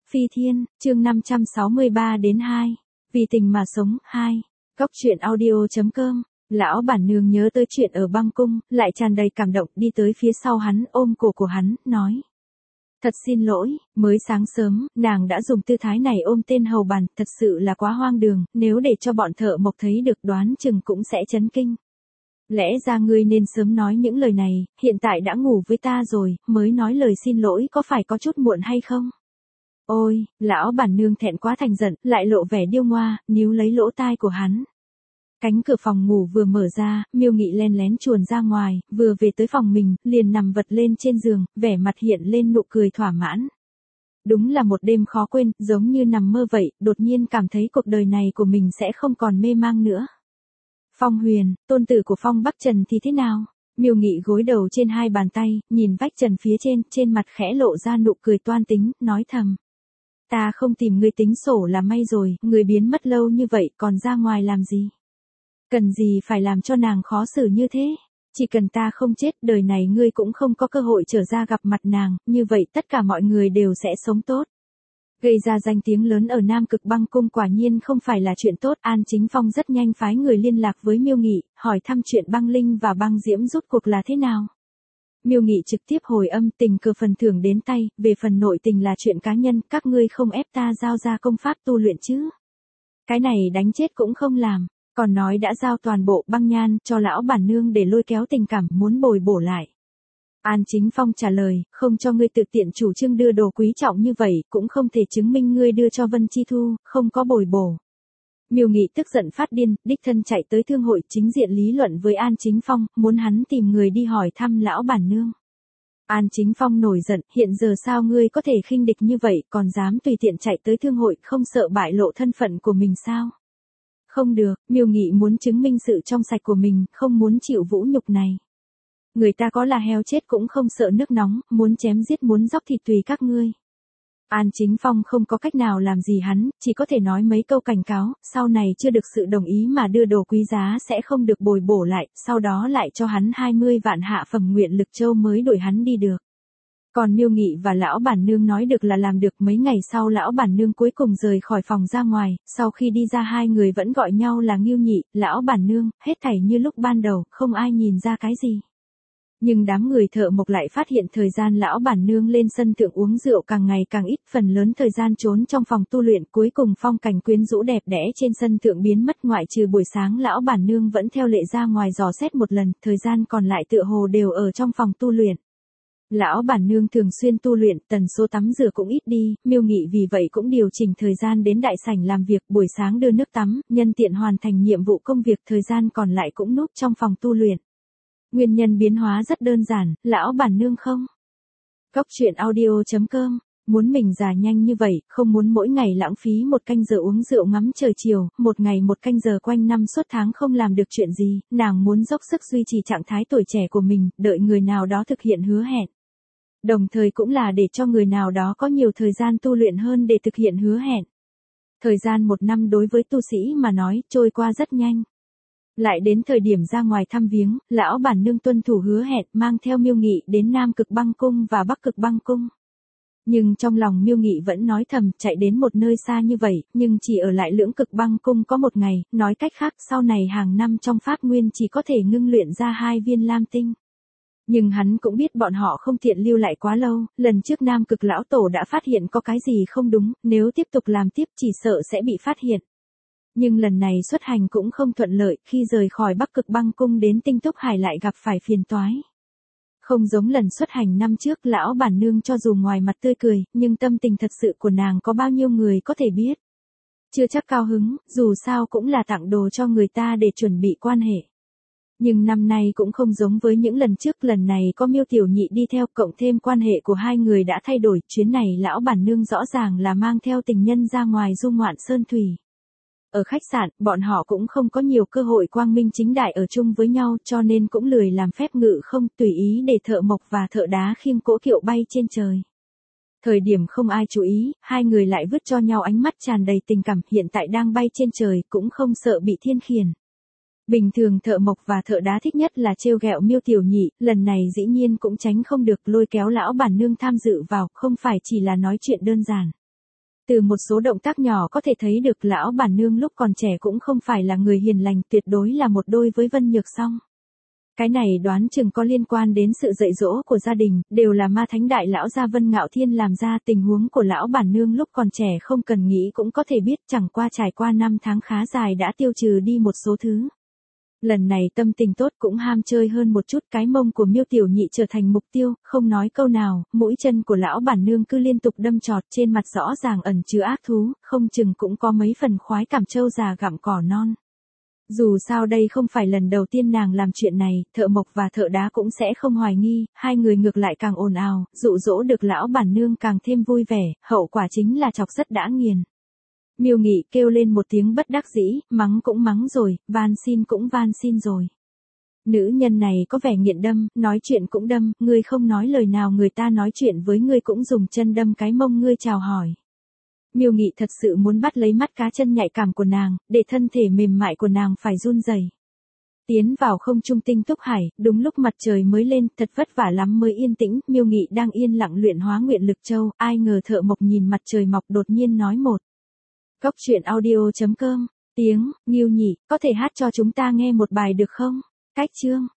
Phi Thiên, chương 563 đến 2. Vì tình mà sống, 2. Góc truyện audio.com. Lão bản nương nhớ tới chuyện ở băng cung, lại tràn đầy cảm động đi tới phía sau hắn ôm cổ của hắn, nói. Thật xin lỗi, mới sáng sớm, nàng đã dùng tư thái này ôm tên hầu bàn, thật sự là quá hoang đường, nếu để cho bọn thợ mộc thấy được đoán chừng cũng sẽ chấn kinh. Lẽ ra ngươi nên sớm nói những lời này, hiện tại đã ngủ với ta rồi, mới nói lời xin lỗi có phải có chút muộn hay không? Ôi, lão bản nương thẹn quá thành giận, lại lộ vẻ điêu ngoa, níu lấy lỗ tai của hắn. Cánh cửa phòng ngủ vừa mở ra, Miêu Nghị len lén chuồn ra ngoài, vừa về tới phòng mình, liền nằm vật lên trên giường, vẻ mặt hiện lên nụ cười thỏa mãn. Đúng là một đêm khó quên, giống như nằm mơ vậy, đột nhiên cảm thấy cuộc đời này của mình sẽ không còn mê mang nữa. Phong Huyền, tôn tử của Phong Bắc Trần thì thế nào? Miêu Nghị gối đầu trên hai bàn tay, nhìn vách trần phía trên mặt khẽ lộ ra nụ cười toan tính, nói thầm. Ta không tìm ngươi tính sổ là may rồi, ngươi biến mất lâu như vậy còn ra ngoài làm gì? Cần gì phải làm cho nàng khó xử như thế? Chỉ cần ta không chết đời này ngươi cũng không có cơ hội trở ra gặp mặt nàng, như vậy tất cả mọi người đều sẽ sống tốt. Gây ra danh tiếng lớn ở Nam Cực Băng Cung quả nhiên không phải là chuyện tốt. An Chính Phong rất nhanh phái người liên lạc với Miêu Nghị, hỏi thăm chuyện băng linh và băng diễm rút cuộc là thế nào. Miêu Nghị trực tiếp hồi âm tình cờ phần thưởng đến tay, về phần nội tình là chuyện cá nhân, các ngươi không ép ta giao ra công pháp tu luyện chứ. Cái này đánh chết cũng không làm, còn nói đã giao toàn bộ băng nhan cho lão bản nương để lôi kéo tình cảm muốn bồi bổ lại. An Chính Phong trả lời, không cho ngươi tự tiện chủ trương đưa đồ quý trọng như vậy, cũng không thể chứng minh ngươi đưa cho Vân Chi Thu, không có bồi bổ. Miêu Nghị tức giận phát điên, đích thân chạy tới thương hội chính diện lý luận với An Chính Phong, muốn hắn tìm người đi hỏi thăm lão bản nương. An Chính Phong nổi giận, hiện giờ sao ngươi có thể khinh địch như vậy, còn dám tùy tiện chạy tới thương hội, không sợ bại lộ thân phận của mình sao? Không được, Miêu Nghị muốn chứng minh sự trong sạch của mình, không muốn chịu vũ nhục này. Người ta có là heo chết cũng không sợ nước nóng, muốn chém giết muốn dóc thịt tùy các ngươi. An Chính Phong không có cách nào làm gì hắn, chỉ có thể nói mấy câu cảnh cáo, sau này chưa được sự đồng ý mà đưa đồ quý giá sẽ không được bồi bổ lại, sau đó lại cho hắn 20 vạn hạ phẩm nguyện lực châu mới đuổi hắn đi được. Còn Miêu Nghị và lão bản nương nói được là làm được. Mấy ngày sau lão bản nương cuối cùng rời khỏi phòng ra ngoài, sau khi đi ra hai người vẫn gọi nhau là Ngưu Nhị, lão bản nương, hết thảy như lúc ban đầu, không ai nhìn ra cái gì. Nhưng đám người thợ mộc lại phát hiện thời gian lão bản nương lên sân thượng uống rượu càng ngày càng ít, phần lớn thời gian trốn trong phòng tu luyện, cuối cùng phong cảnh quyến rũ đẹp đẽ trên sân thượng biến mất, ngoại trừ buổi sáng lão bản nương vẫn theo lệ ra ngoài dò xét một lần, thời gian còn lại tựa hồ đều ở trong phòng tu luyện. Lão bản nương thường xuyên tu luyện, tần số tắm rửa cũng ít đi, Miêu Nghị vì vậy cũng điều chỉnh thời gian đến đại sảnh làm việc, buổi sáng đưa nước tắm, nhân tiện hoàn thành nhiệm vụ công việc, thời gian còn lại cũng núp trong phòng tu luyện. Nguyên nhân biến hóa rất đơn giản, lão bản nương không. Góc truyện audio.com, muốn mình già nhanh như vậy, không muốn mỗi ngày lãng phí một canh giờ uống rượu ngắm trời chiều, một ngày một canh giờ quanh năm suốt tháng không làm được chuyện gì, nàng muốn dốc sức duy trì trạng thái tuổi trẻ của mình, đợi người nào đó thực hiện hứa hẹn. Đồng thời cũng là để cho người nào đó có nhiều thời gian tu luyện hơn để thực hiện hứa hẹn. Thời gian một năm đối với tu sĩ mà nói, trôi qua rất nhanh. Lại đến thời điểm ra ngoài thăm viếng, lão bản nương tuân thủ hứa hẹn mang theo Miêu Nghị đến Nam Cực Băng Cung và Bắc Cực Băng Cung. Nhưng trong lòng Miêu Nghị vẫn nói thầm chạy đến một nơi xa như vậy, nhưng chỉ ở lại Lưỡng Cực Băng Cung có một ngày, nói cách khác sau này hàng năm trong pháp nguyên chỉ có thể ngưng luyện ra 2 viên lam tinh. Nhưng hắn cũng biết bọn họ không tiện lưu lại quá lâu, lần trước Nam Cực lão tổ đã phát hiện có cái gì không đúng, nếu tiếp tục làm tiếp chỉ sợ sẽ bị phát hiện. Nhưng lần này xuất hành cũng không thuận lợi, khi rời khỏi Bắc Cực Băng Cung đến Tinh Túc Hải lại gặp phải phiền toái. Không giống lần xuất hành năm trước, lão bản nương cho dù ngoài mặt tươi cười, nhưng tâm tình thật sự của nàng có bao nhiêu người có thể biết. Chưa chắc cao hứng, dù sao cũng là tặng đồ cho người ta để chuẩn bị quan hệ. Nhưng năm nay cũng không giống với những lần trước, lần này có Miêu Tiểu Nhị đi theo, cộng thêm quan hệ của hai người đã thay đổi, chuyến này lão bản nương rõ ràng là mang theo tình nhân ra ngoài du ngoạn sơn thủy. Ở khách sạn, bọn họ cũng không có nhiều cơ hội quang minh chính đại ở chung với nhau, cho nên cũng lười làm phép ngự không, tùy ý để thợ mộc và thợ đá khiêng cỗ kiệu bay trên trời. Thời điểm không ai chú ý, hai người lại vứt cho nhau ánh mắt tràn đầy tình cảm, hiện tại đang bay trên trời, cũng không sợ bị thiên khiển. Bình thường thợ mộc và thợ đá thích nhất là trêu ghẹo Miêu Tiểu Nhị, lần này dĩ nhiên cũng tránh không được, lôi kéo lão bản nương tham dự vào, không phải chỉ là nói chuyện đơn giản. Từ một số động tác nhỏ có thể thấy được lão bản nương lúc còn trẻ cũng không phải là người hiền lành, tuyệt đối là một đôi với Vân Nhược Song. Cái này đoán chừng có liên quan đến sự dạy dỗ của gia đình, đều là ma thánh đại lão gia Vân Ngạo Thiên làm ra. Tình huống của lão bản nương lúc còn trẻ không cần nghĩ cũng có thể biết, chẳng qua trải qua 5 tháng khá dài đã tiêu trừ đi một số thứ. Lần này tâm tình tốt cũng ham chơi hơn một chút, cái mông của Miêu Tiểu Nhị trở thành mục tiêu, không nói câu nào, mũi chân của lão bản nương cứ liên tục đâm chọt, trên mặt rõ ràng ẩn chứa ác thú, không chừng cũng có mấy phần khoái cảm trâu già gặm cỏ non. Dù sao đây không phải lần đầu tiên nàng làm chuyện này, Thợ Mộc và Thợ Đá cũng sẽ không hoài nghi, hai người ngược lại càng ồn ào, dụ dỗ được lão bản nương càng thêm vui vẻ, hậu quả chính là chọc rất đã nghiền. Miêu Nghị kêu lên một tiếng bất đắc dĩ, mắng cũng mắng rồi, van xin cũng van xin rồi. Nữ nhân này có vẻ nghiện đâm, nói chuyện cũng đâm, ngươi không nói lời nào người ta nói chuyện với ngươi cũng dùng chân đâm cái mông ngươi chào hỏi. Miêu Nghị thật sự muốn bắt lấy mắt cá chân nhạy cảm của nàng, để thân thể mềm mại của nàng phải run rẩy. Tiến vào không trung tinh túc hải, đúng lúc mặt trời mới lên, thật vất vả lắm mới yên tĩnh, Miêu Nghị đang yên lặng luyện hóa nguyện lực châu, ai ngờ Thợ Mộc nhìn mặt trời mọc đột nhiên nói một. Góc truyện audio.com, tiếng, Nghiêu Nhị, có thể hát cho chúng ta nghe một bài được không? Cách chương.